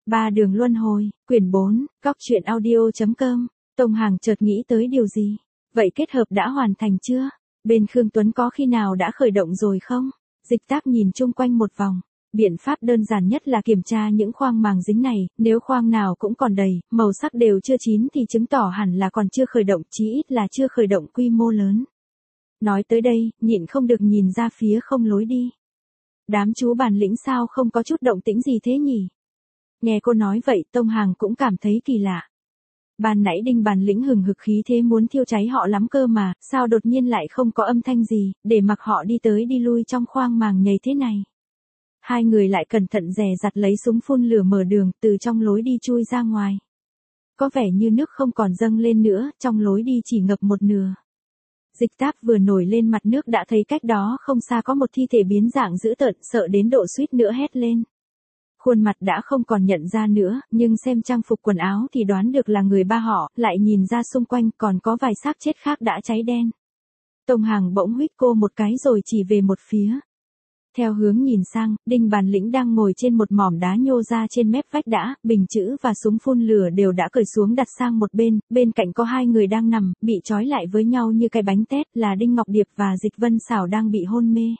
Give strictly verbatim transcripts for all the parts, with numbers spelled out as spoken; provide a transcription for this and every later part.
Ba đường luân hồi, quyển bốn, góc truyện audio.com. Tông Hàng chợt nghĩ tới điều gì? Vậy kết hợp đã hoàn thành chưa? Bên Khương Tuấn có khi nào đã khởi động rồi không? Dịch Tác nhìn chung quanh một vòng. Biện pháp đơn giản nhất là kiểm tra những khoang màng dính này, nếu khoang nào cũng còn đầy, màu sắc đều chưa chín thì chứng tỏ hẳn là còn chưa khởi động, chí ít là chưa khởi động quy mô lớn. Nói tới đây, nhịn không được nhìn ra phía không lối đi. Đám chú bản lĩnh sao không có chút động tĩnh gì thế nhỉ? Nghe cô nói vậy, Tông Hàng cũng cảm thấy kỳ lạ. Ban nãy Đinh bản lĩnh hừng hực khí thế muốn thiêu cháy họ lắm cơ mà, sao đột nhiên lại không có âm thanh gì, để mặc họ đi tới đi lui trong khoang màng nhầy thế này. Hai người lại cẩn thận dè dặt lấy súng phun lửa mở đường, từ trong lối đi chui ra ngoài. Có vẻ như nước không còn dâng lên nữa, trong lối đi chỉ ngập một nửa. Dịch Tác vừa nổi lên mặt nước đã thấy cách đó không xa có một thi thể biến dạng dữ tợn, sợ đến độ suýt nữa hét lên. Khuôn mặt đã không còn nhận ra nữa, nhưng xem trang phục quần áo thì đoán được là người ba họ, lại nhìn ra xung quanh còn có vài xác chết khác đã cháy đen. Tông Hàng bỗng huýt cô một cái rồi chỉ về một phía. Theo hướng nhìn sang, Đinh bản lĩnh đang ngồi trên một mỏm đá nhô ra trên mép vách đã, bình chữ và súng phun lửa đều đã cởi xuống đặt sang một bên, bên cạnh có hai người đang nằm, bị trói lại với nhau như cái bánh tét, là Đinh Ngọc Điệp và Dịch Vân Xảo đang bị hôn mê.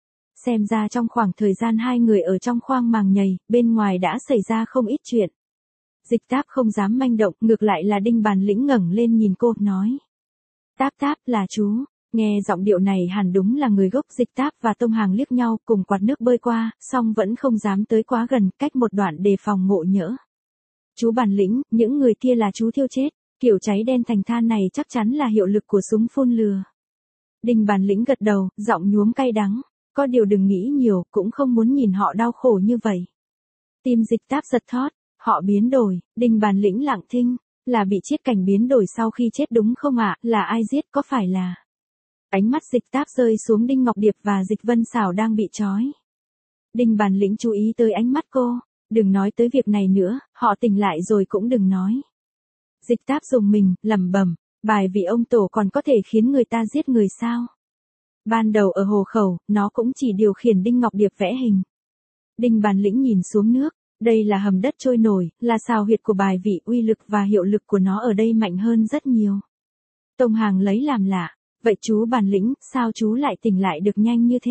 Xem ra trong khoảng thời gian hai người ở trong khoang màng nhầy, bên ngoài đã xảy ra không ít chuyện. Dịch Tác không dám manh động, ngược lại là Đinh bản lĩnh ngẩng lên nhìn cô, nói. Táp Táp, là chú. Nghe giọng điệu này hẳn đúng là người gốc. Dịch Tác và Tông Hàng liếc nhau cùng quạt nước bơi qua, song vẫn không dám tới quá gần, cách một đoạn đề phòng ngộ nhỡ. Chú bản lĩnh, những người kia là chú thiêu chết, kiểu cháy đen thành than này chắc chắn là hiệu lực của súng phun lửa. Đinh bản lĩnh gật đầu, giọng nhuốm cay đắng, có điều đừng nghĩ nhiều, cũng không muốn nhìn họ đau khổ như vậy. Tim Dịch Tác giật thót, họ biến đổi. Đinh bản lĩnh lặng thinh, là bị chiết cảnh biến đổi sau khi chết đúng không ạ, là ai giết, có phải là... Ánh mắt Dịch Tác rơi xuống Đinh Ngọc Điệp và Dịch Vân Xảo đang bị trói. Đinh bản lĩnh chú ý tới ánh mắt cô, đừng nói tới việc này nữa, họ tỉnh lại rồi cũng đừng nói. Dịch Tác dùng mình, lẩm bẩm, bài vị ông tổ còn có thể khiến người ta giết người sao? Ban đầu ở hồ khẩu, nó cũng chỉ điều khiển Đinh Ngọc Điệp vẽ hình. Đinh bản lĩnh nhìn xuống nước, đây là hầm đất trôi nổi, là xào huyệt của bài vị, uy lực và hiệu lực của nó ở đây mạnh hơn rất nhiều. Tông Hàng lấy làm lạ. Vậy chú bản lĩnh, sao chú lại tỉnh lại được nhanh như thế?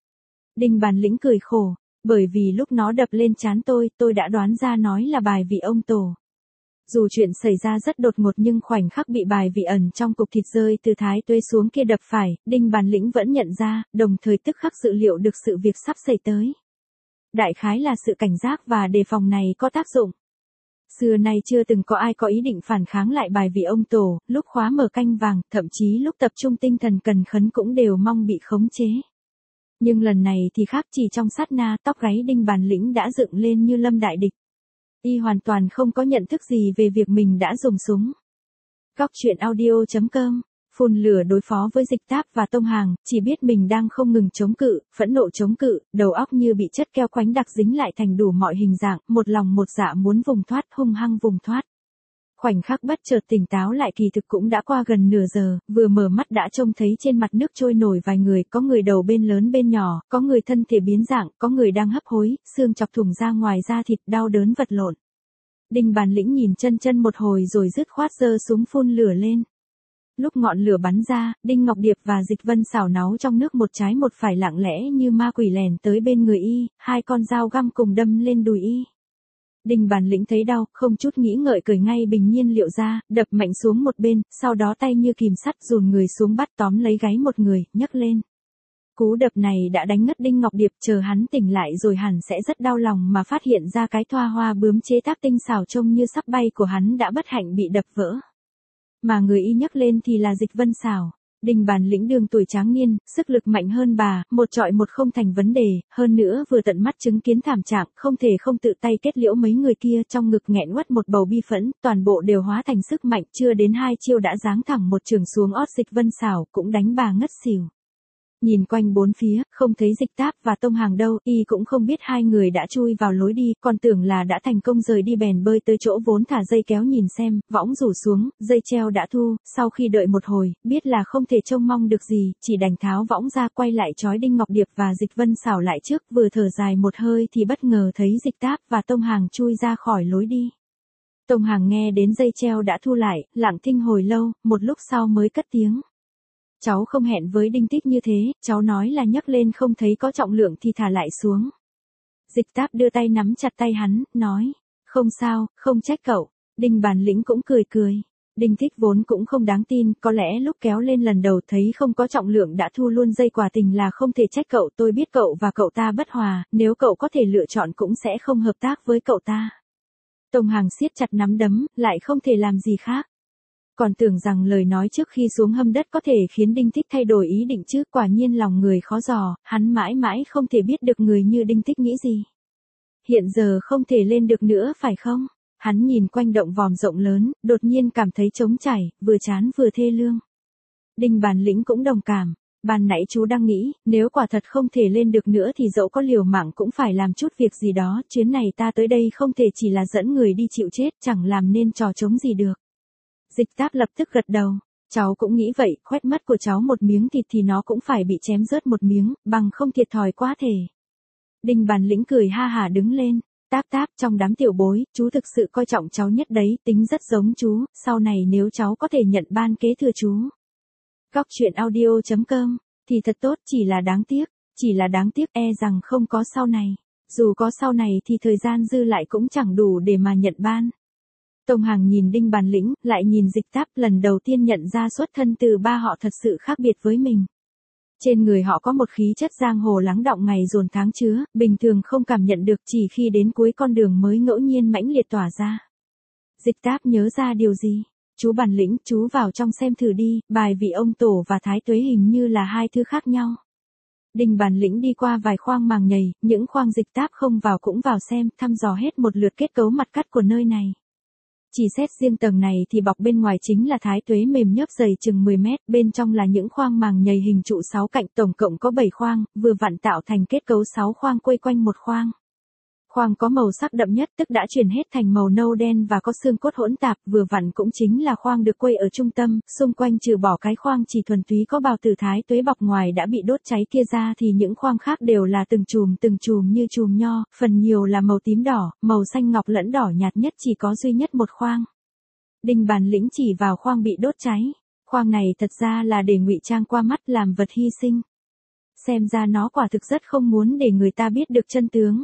Đinh bản lĩnh cười khổ, bởi vì lúc nó đập lên trán tôi, tôi đã đoán ra nói là bài vị ông tổ. Dù chuyện xảy ra rất đột ngột nhưng khoảnh khắc bị bài vị ẩn trong cục thịt rơi từ Thái Tuế xuống kia đập phải, Đinh bản lĩnh vẫn nhận ra, đồng thời tức khắc dự liệu được sự việc sắp xảy tới. Đại khái là sự cảnh giác và đề phòng này có tác dụng. Xưa nay chưa từng có ai có ý định phản kháng lại bài vị ông tổ, lúc khóa mở canh vàng, thậm chí lúc tập trung tinh thần cần khấn cũng đều mong bị khống chế. Nhưng lần này thì khác, chỉ trong sát na, tóc gáy Đinh bản lĩnh đã dựng lên như lâm đại địch. Y hoàn toàn không có nhận thức gì về việc mình đã dùng súng. Góc truyện audio.com. Phun lửa đối phó với Dịch Tác và Tông Hàng, chỉ biết mình đang không ngừng chống cự, phẫn nộ chống cự, đầu óc như bị chất keo quánh đặc dính lại thành đủ mọi hình dạng, một lòng một dạ muốn vùng thoát, hung hăng vùng thoát. Khoảnh khắc bất chợt tỉnh táo lại kỳ thực cũng đã qua gần nửa giờ, vừa mở mắt đã trông thấy trên mặt nước trôi nổi vài người, có người đầu bên lớn bên nhỏ, có người thân thể biến dạng, có người đang hấp hối, xương chọc thủng ra ngoài da thịt, đau đớn vật lộn. Đinh bản lĩnh nhìn chân chân một hồi rồi dứt khoát giơ súng phun lửa lên. Lúc ngọn lửa bắn ra, Đinh Ngọc Điệp và Dịch Vân Xảo náu trong nước một trái một phải lặng lẽ như ma quỷ lèn tới bên người y, hai con dao găm cùng đâm lên đùi y. Đinh bản lĩnh thấy đau, không chút nghĩ ngợi cởi ngay bình nhiên liệu ra, đập mạnh xuống một bên, sau đó tay như kìm sắt dùn người xuống bắt tóm lấy gáy một người, nhấc lên. Cú đập này đã đánh ngất Đinh Ngọc Điệp, chờ hắn tỉnh lại rồi hẳn sẽ rất đau lòng mà phát hiện ra cái thoa hoa bướm chế tác tinh xảo trông như sắp bay của hắn đã bất hạnh bị đập vỡ. Mà người y nhấc lên thì là Dịch Vân Xảo. Đinh bản lĩnh đường tuổi tráng niên, sức lực mạnh hơn bà, một trọi một không thành vấn đề, hơn nữa vừa tận mắt chứng kiến thảm trạng, không thể không tự tay kết liễu mấy người kia, trong ngực nghẹn uất một bầu bi phẫn, toàn bộ đều hóa thành sức mạnh, chưa đến hai chiêu đã giáng thẳng một trường xuống ót Dịch Vân Xảo, cũng đánh bà ngất xỉu. Nhìn quanh bốn phía, không thấy Dịch Táp và Tông Hàng đâu, y cũng không biết hai người đã chui vào lối đi, còn tưởng là đã thành công rời đi bèn bơi tới chỗ vốn thả dây kéo nhìn xem, võng rủ xuống, dây treo đã thu, sau khi đợi một hồi, biết là không thể trông mong được gì, chỉ đành tháo võng ra quay lại trói Đinh Ngọc Điệp và Dịch Vân Xảo lại trước, vừa thở dài một hơi thì bất ngờ thấy Dịch Táp và Tông Hàng chui ra khỏi lối đi. Tông Hàng nghe đến dây treo đã thu lại, lặng thinh hồi lâu, một lúc sau mới cất tiếng. Cháu không hẹn với Đinh Tích như thế, cháu nói là nhấc lên không thấy có trọng lượng thì thả lại xuống. Dịch Táp đưa tay nắm chặt tay hắn, nói, không sao, không trách cậu. Đinh Bản Lĩnh cũng cười cười. Đinh Tích vốn cũng không đáng tin, có lẽ lúc kéo lên lần đầu thấy không có trọng lượng đã thu luôn dây, quả tình là không thể trách cậu, tôi biết cậu và cậu ta bất hòa, nếu cậu có thể lựa chọn cũng sẽ không hợp tác với cậu ta. Tông Hàng siết chặt nắm đấm, lại không thể làm gì khác. Còn tưởng rằng lời nói trước khi xuống hâm đất có thể khiến Đinh Tích thay đổi ý định chứ, quả nhiên lòng người khó dò, hắn mãi mãi không thể biết được người như Đinh Tích nghĩ gì. Hiện giờ không thể lên được nữa phải không? Hắn nhìn quanh động vòm rộng lớn, đột nhiên cảm thấy trống trải, vừa chán vừa thê lương. Đinh Bản Lĩnh cũng đồng cảm. Ban nãy chú đang nghĩ, nếu quả thật không thể lên được nữa thì dẫu có liều mạng cũng phải làm chút việc gì đó, chuyến này ta tới đây không thể chỉ là dẫn người đi chịu chết, chẳng làm nên trò trống gì được. Dịch Táp lập tức gật đầu, cháu cũng nghĩ vậy, khoét mất của cháu một miếng thịt thì nó cũng phải bị chém rớt một miếng, bằng không thiệt thòi quá thể. Đinh Bản Lĩnh cười ha hả đứng lên, Táp Táp, trong đám tiểu bối, chú thực sự coi trọng cháu nhất đấy, tính rất giống chú, sau này nếu cháu có thể nhận ban kế thừa chú. Góc truyện audio chấm com, thì thật tốt, chỉ là đáng tiếc, chỉ là đáng tiếc e rằng không có sau này, dù có sau này thì thời gian dư lại cũng chẳng đủ để mà nhận ban. Tông Hàng nhìn Đinh Bản Lĩnh, lại nhìn Dịch Táp, lần đầu tiên nhận ra xuất thân từ ba họ thật sự khác biệt với mình. Trên người họ có một khí chất giang hồ lắng đọng ngày dồn tháng chứa, bình thường không cảm nhận được, chỉ khi đến cuối con đường mới ngẫu nhiên mãnh liệt tỏa ra. Dịch Táp nhớ ra điều gì? Chú Bản Lĩnh, chú vào trong xem thử đi, bài vị ông tổ và thái tuế hình như là hai thứ khác nhau. Đinh Bản Lĩnh đi qua vài khoang màng nhầy, những khoang Dịch Táp không vào cũng vào xem, thăm dò hết một lượt kết cấu mặt cắt của nơi này. Chỉ xét riêng tầng này thì bọc bên ngoài chính là thái tuế mềm nhớp dày chừng mười mét, bên trong là những khoang màng nhầy hình trụ sáu cạnh, tổng cộng có bảy khoang, vừa vặn tạo thành kết cấu sáu khoang quây quanh một khoang. Khoang có màu sắc đậm nhất tức đã chuyển hết thành màu nâu đen và có xương cốt hỗn tạp, vừa vặn cũng chính là khoang được quây ở trung tâm, xung quanh trừ bỏ cái khoang chỉ thuần túy có bào tử thái tuế bọc ngoài đã bị đốt cháy kia ra thì những khoang khác đều là từng chùm từng chùm như chùm nho, phần nhiều là màu tím đỏ, màu xanh ngọc lẫn đỏ nhạt nhất, chỉ có duy nhất một khoang. Đinh Bản Lĩnh chỉ vào khoang bị đốt cháy, khoang này thật ra là để ngụy trang qua mắt làm vật hy sinh. Xem ra nó quả thực rất không muốn để người ta biết được chân tướng.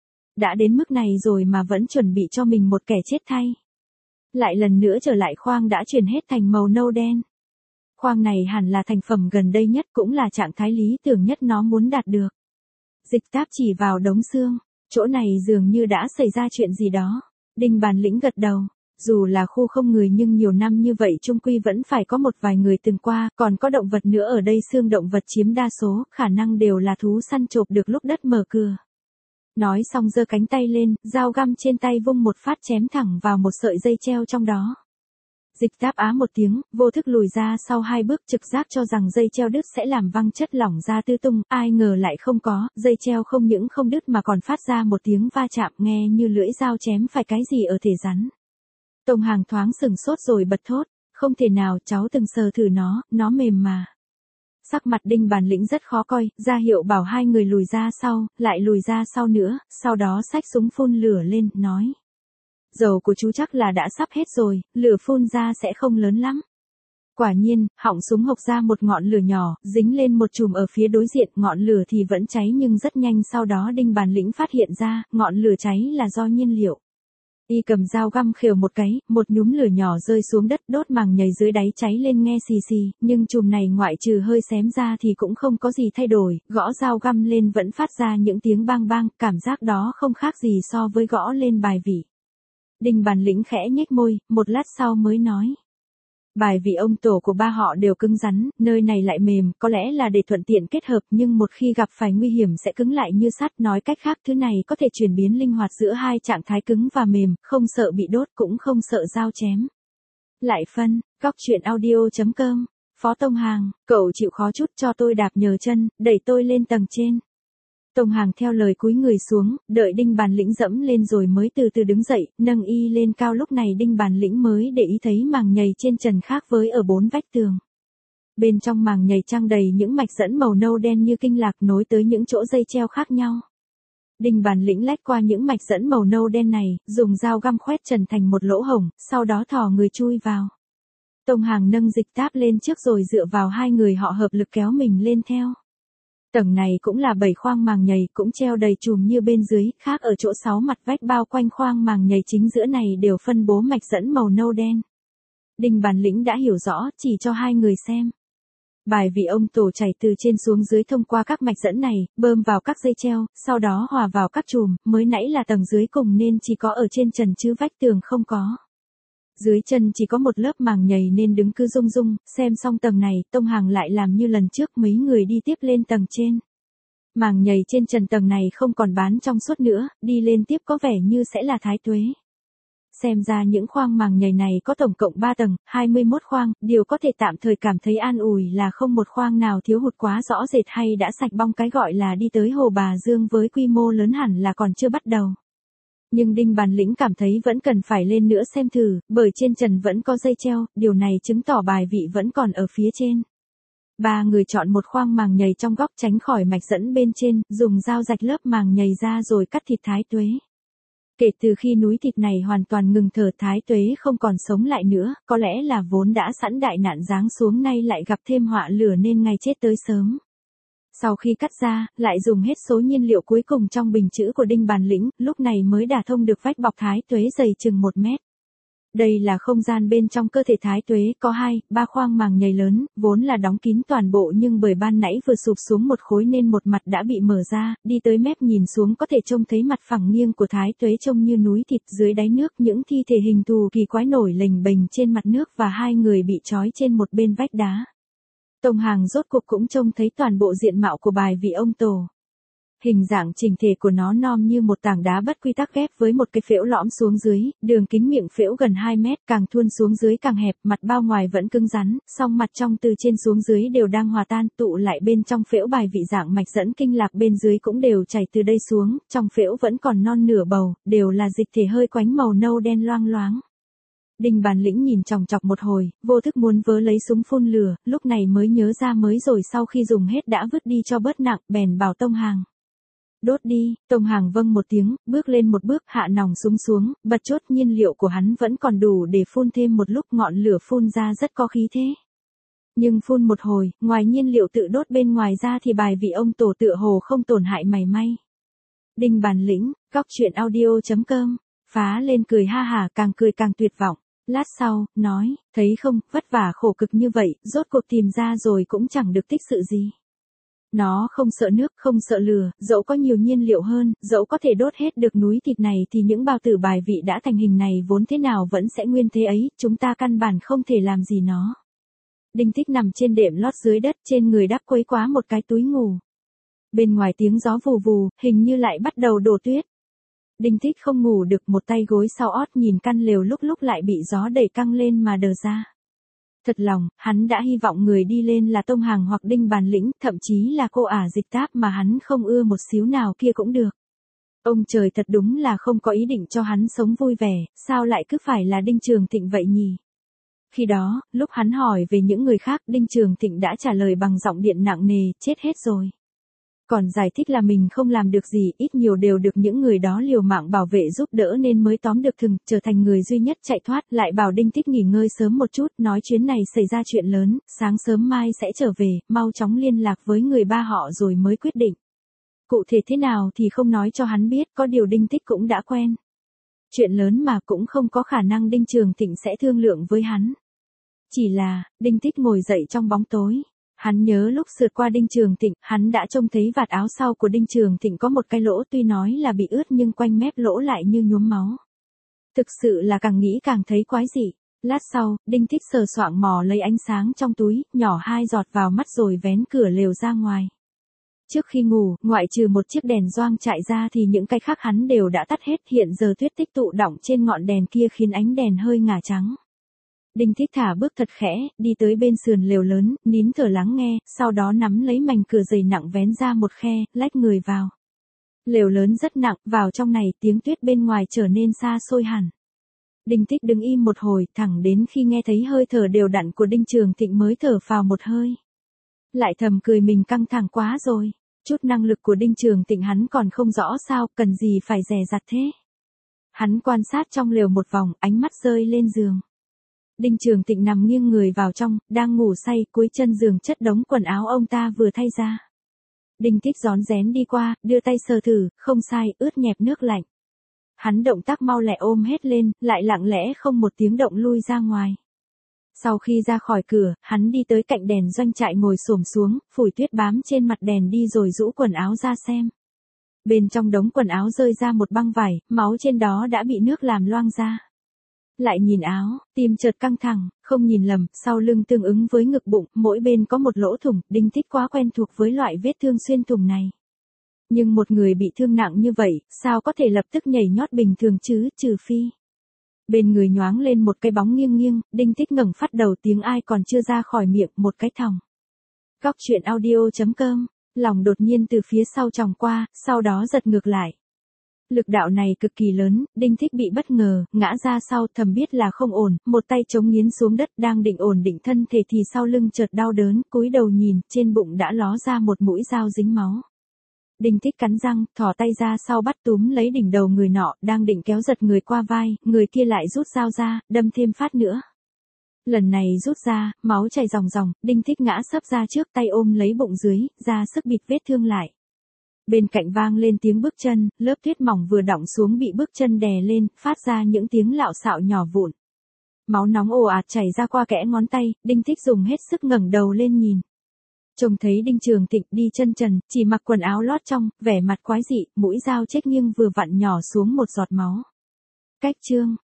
Đã đến mức này rồi mà vẫn chuẩn bị cho mình một kẻ chết thay. Lại lần nữa trở lại khoang đã chuyển hết thành màu nâu đen. Khoang này hẳn là thành phẩm gần đây nhất, cũng là trạng thái lý tưởng nhất nó muốn đạt được. Dịch Táp chỉ vào đống xương, chỗ này dường như đã xảy ra chuyện gì đó. Đinh Bản Lĩnh gật đầu, dù là khu không người nhưng nhiều năm như vậy chung quy vẫn phải có một vài người từng qua, còn có động vật nữa ở đây, xương động vật chiếm đa số, khả năng đều là thú săn chộp được lúc đất mở cửa. Nói xong giơ cánh tay lên, dao găm trên tay vung một phát chém thẳng vào một sợi dây treo trong đó. Dịch Táp á một tiếng, vô thức lùi ra sau hai bước, trực giác cho rằng dây treo đứt sẽ làm văng chất lỏng ra tứ tung, ai ngờ lại không có, dây treo không những không đứt mà còn phát ra một tiếng va chạm nghe như lưỡi dao chém phải cái gì ở thể rắn. Tông Hàng thoáng sừng sốt rồi bật thốt, không thể nào, cháu từng sờ thử nó, nó mềm mà. Sắc mặt Đinh Bản Lĩnh rất khó coi, ra hiệu bảo hai người lùi ra sau, lại lùi ra sau nữa, sau đó xách súng phun lửa lên, nói. Dầu của chú chắc là đã sắp hết rồi, lửa phun ra sẽ không lớn lắm. Quả nhiên, họng súng hộc ra một ngọn lửa nhỏ, dính lên một chùm ở phía đối diện, ngọn lửa thì vẫn cháy nhưng rất nhanh, sau đó Đinh Bản Lĩnh phát hiện ra, ngọn lửa cháy là do nhiên liệu. Y cầm dao găm khều một cái, một nhúm lửa nhỏ rơi xuống đất, đốt màng nhầy dưới đáy cháy lên nghe xì xì, nhưng chùm này ngoại trừ hơi xém ra thì cũng không có gì thay đổi, gõ dao găm lên vẫn phát ra những tiếng bang bang, cảm giác đó không khác gì so với gõ lên bài vị. Đinh Bản Lĩnh khẽ nhếch môi, một lát sau mới nói. Bài vị ông tổ của ba họ đều cứng rắn, nơi này lại mềm, có lẽ là để thuận tiện kết hợp, nhưng một khi gặp phải nguy hiểm sẽ cứng lại như sắt, nói cách khác thứ này có thể chuyển biến linh hoạt giữa hai trạng thái cứng và mềm, không sợ bị đốt cũng không sợ dao chém. Lại phân, góc truyện audio chấm com Phó Tông Hàng, cậu chịu khó chút cho tôi đạp nhờ chân, đẩy tôi lên tầng trên. Tông Hàng theo lời cúi người xuống, đợi Đinh Bản Lĩnh dẫm lên rồi mới từ từ đứng dậy, nâng y lên cao. Lúc này Đinh Bản Lĩnh mới để ý thấy màng nhầy trên trần khác với ở bốn vách tường. Bên trong màng nhầy trang đầy những mạch dẫn màu nâu đen như kinh lạc nối tới những chỗ dây treo khác nhau. Đinh Bản Lĩnh lách qua những mạch dẫn màu nâu đen này, dùng dao găm khoét trần thành một lỗ hổng, sau đó thò người chui vào. Tông Hàng nâng Dịch Táp lên trước rồi dựa vào hai người họ hợp lực kéo mình lên theo. Tầng này cũng là bảy khoang màng nhầy, cũng treo đầy chùm như bên dưới, khác ở chỗ sáu mặt vách bao quanh khoang màng nhầy chính giữa này đều phân bố mạch dẫn màu nâu đen. Đinh Bản Lĩnh đã hiểu rõ, chỉ cho hai người xem. Bài vị ông tổ chảy từ trên xuống dưới thông qua các mạch dẫn này, bơm vào các dây treo, sau đó hòa vào các chùm, mới nãy là tầng dưới cùng nên chỉ có ở trên trần chứ vách tường không có. Dưới chân chỉ có một lớp màng nhầy nên đứng cứ rung rung, xem xong tầng này, Tông Hàng lại làm như lần trước mấy người đi tiếp lên tầng trên. Màng nhầy trên trần tầng này không còn bán trong suốt nữa, đi lên tiếp có vẻ như sẽ là thái tuế. Xem ra những khoang màng nhầy này có tổng cộng ba tầng, hai mươi mốt khoang, điều có thể tạm thời cảm thấy an ủi là không một khoang nào thiếu hụt quá rõ rệt hay đã sạch bong, cái gọi là đi tới Hồ Bà Dương với quy mô lớn hẳn là còn chưa bắt đầu. Nhưng Đinh Bản Lĩnh cảm thấy vẫn cần phải lên nữa xem thử, bởi trên trần vẫn có dây treo, điều này chứng tỏ bài vị vẫn còn ở phía trên. Ba người chọn một khoang màng nhầy trong góc tránh khỏi mạch dẫn bên trên, dùng dao rạch lớp màng nhầy ra rồi cắt thịt thái tuế. Kể từ khi núi thịt này hoàn toàn ngừng thở, thái tuế không còn sống lại nữa, có lẽ là vốn đã sẵn đại nạn giáng xuống nay lại gặp thêm họa lửa nên ngày chết tới sớm. Sau khi cắt ra, lại dùng hết số nhiên liệu cuối cùng trong bình chữ của Đinh Bản Lĩnh, lúc này mới đả thông được vách bọc thái tuế dày chừng một mét. Đây là không gian bên trong cơ thể thái tuế, có hai, ba khoang màng nhầy lớn, vốn là đóng kín toàn bộ nhưng bởi ban nãy vừa sụp xuống một khối nên một mặt đã bị mở ra, đi tới mép nhìn xuống có thể trông thấy mặt phẳng nghiêng của thái tuế trông như núi thịt. Dưới đáy nước những thi thể hình thù kỳ quái nổi lềnh bềnh trên mặt nước và hai người bị trói trên một bên vách đá. Tông Hàng rốt cuộc cũng trông thấy toàn bộ diện mạo của bài vị ông tổ. Hình dạng chỉnh thể của nó nom như một tảng đá bất quy tắc ghép với một cái phễu lõm xuống dưới, đường kính miệng phễu gần hai mét, càng thuôn xuống dưới càng hẹp, mặt bao ngoài vẫn cứng rắn, song mặt trong từ trên xuống dưới đều đang hòa tan, tụ lại bên trong phễu. Bài vị dạng mạch dẫn kinh lạc bên dưới cũng đều chảy từ đây xuống, trong phễu vẫn còn non nửa bầu, đều là dịch thể hơi quánh màu nâu đen loang loáng. Đinh Bản Lĩnh nhìn chòng chọc một hồi, vô thức muốn vớ lấy súng phun lửa, lúc này mới nhớ ra mới rồi sau khi dùng hết đã vứt đi cho bớt nặng, bèn bảo Tông Hàng. Đốt đi. Tông Hàng vâng một tiếng, bước lên một bước, hạ nòng súng xuống, bật chốt. Nhiên liệu của hắn vẫn còn đủ để phun thêm một lúc, ngọn lửa phun ra rất có khí thế. Nhưng phun một hồi, ngoài nhiên liệu tự đốt bên ngoài ra thì bài vị ông tổ tựa hồ không tổn hại mảy may. Đinh Bản Lĩnh, góc truyện audio chấm com, phá lên cười ha hả, càng cười càng tuyệt vọng. Lát sau, nói, thấy không, vất vả khổ cực như vậy, rốt cuộc tìm ra rồi cũng chẳng được tích sự gì. Nó không sợ nước, không sợ lửa, dẫu có nhiều nhiên liệu hơn, dẫu có thể đốt hết được núi thịt này thì những bao tử bài vị đã thành hình này vốn thế nào vẫn sẽ nguyên thế ấy, chúng ta căn bản không thể làm gì nó. Đinh Tích nằm trên đệm lót dưới đất, trên người đắp quấy quá một cái túi ngủ. Bên ngoài tiếng gió vù vù, hình như lại bắt đầu đổ tuyết. Đinh Tích không ngủ được, một tay gối sau ót nhìn căn lều lúc lúc lại bị gió đẩy căng lên mà đờ ra. Thật lòng, hắn đã hy vọng người đi lên là Tông Hàng hoặc Đinh Bản Lĩnh, thậm chí là cô ả Dịch Táp mà hắn không ưa một xíu nào kia cũng được. Ông trời thật đúng là không có ý định cho hắn sống vui vẻ, sao lại cứ phải là Đinh Trường Thịnh vậy nhỉ? Khi đó, lúc hắn hỏi về những người khác, Đinh Trường Thịnh đã trả lời bằng giọng điện nặng nề, chết hết rồi. Còn giải thích là mình không làm được gì, ít nhiều đều được những người đó liều mạng bảo vệ giúp đỡ nên mới tóm được thừng, trở thành người duy nhất chạy thoát. Lại bảo Đinh Tích nghỉ ngơi sớm một chút, nói chuyến này xảy ra chuyện lớn, sáng sớm mai sẽ trở về, mau chóng liên lạc với người ba họ rồi mới quyết định. Cụ thể thế nào thì không nói cho hắn biết, có điều Đinh Tích cũng đã quen. Chuyện lớn mà cũng không có khả năng Đinh Trường Thịnh sẽ thương lượng với hắn. Chỉ là, Đinh Tích ngồi dậy trong bóng tối. Hắn nhớ lúc sượt qua Đinh Trường Thịnh, hắn đã trông thấy vạt áo sau của Đinh Trường Thịnh có một cái lỗ, tuy nói là bị ướt nhưng quanh mép lỗ lại như nhuốm máu. Thực sự là càng nghĩ càng thấy quái dị. Lát sau, Đinh Tích sờ soạng mò lấy ánh sáng trong túi, nhỏ hai giọt vào mắt rồi vén cửa lều ra ngoài. Trước khi ngủ, ngoại trừ một chiếc đèn doang chạy ra thì những cái khác hắn đều đã tắt hết, hiện giờ tuyết tích tụ đọng trên ngọn đèn kia khiến ánh đèn hơi ngả trắng. Đinh Thích thả bước thật khẽ, đi tới bên sườn lều lớn, nín thở lắng nghe, sau đó nắm lấy mảnh cửa dày nặng vén ra một khe, lách người vào. Lều lớn rất nặng, vào trong này tiếng tuyết bên ngoài trở nên xa xôi hẳn. Đinh Thích đứng im một hồi, thẳng đến khi nghe thấy hơi thở đều đặn của Đinh Trường Thịnh mới thở phào một hơi. Lại thầm cười mình căng thẳng quá rồi. Chút năng lực của Đinh Trường Thịnh hắn còn không rõ sao, cần gì phải dè dặt thế. Hắn quan sát trong lều một vòng, ánh mắt rơi lên giường. Đinh Trường Thịnh nằm nghiêng người vào trong, đang ngủ say, cuối chân giường chất đống quần áo ông ta vừa thay ra. Đinh Thích rón rén đi qua, đưa tay sờ thử, không sai, ướt nhẹp nước lạnh. Hắn động tác mau lẹ ôm hết lên, lại lặng lẽ không một tiếng động lui ra ngoài. Sau khi ra khỏi cửa, hắn đi tới cạnh đèn doanh trại ngồi xổm xuống, phủi tuyết bám trên mặt đèn đi rồi rũ quần áo ra xem. Bên trong đống quần áo rơi ra một băng vải, máu trên đó đã bị nước làm loang ra. Lại nhìn áo, tim chợt căng thẳng, không nhìn lầm, sau lưng tương ứng với ngực bụng, mỗi bên có một lỗ thủng, Đinh Thích quá quen thuộc với loại vết thương xuyên thủng này. Nhưng một người bị thương nặng như vậy, sao có thể lập tức nhảy nhót bình thường chứ, trừ phi. Bên người nhoáng lên một cái bóng nghiêng nghiêng, Đinh Thích ngẩng phát đầu tiếng ai còn chưa ra khỏi miệng, một cái thòng. Góc truyện audio chấm com, lòng đột nhiên từ phía sau tròng qua, sau đó giật ngược lại. Lực đạo này cực kỳ lớn, Đinh Thích bị bất ngờ, ngã ra sau, thầm biết là không ổn, một tay chống nghiến xuống đất, đang định ổn định thân thể thì sau lưng chợt đau đớn, cúi đầu nhìn, trên bụng đã ló ra một mũi dao dính máu. Đinh Thích cắn răng, thò tay ra sau bắt túm lấy đỉnh đầu người nọ, đang định kéo giật người qua vai, người kia lại rút dao ra, đâm thêm phát nữa. Lần này rút ra, máu chảy ròng ròng, Đinh Thích ngã sấp ra trước, tay ôm lấy bụng dưới, ra sức bịt vết thương lại. Bên cạnh vang lên tiếng bước chân, lớp tuyết mỏng vừa đọng xuống bị bước chân đè lên, phát ra những tiếng lạo xạo nhỏ vụn. Máu nóng ồ ạt chảy ra qua kẽ ngón tay, Đinh Thích dùng hết sức ngẩng đầu lên nhìn. Trông thấy Đinh Trường Thịnh đi chân trần, chỉ mặc quần áo lót trong, vẻ mặt quái dị, mũi dao chết nghiêng vừa vặn nhỏ xuống một giọt máu. Cách chương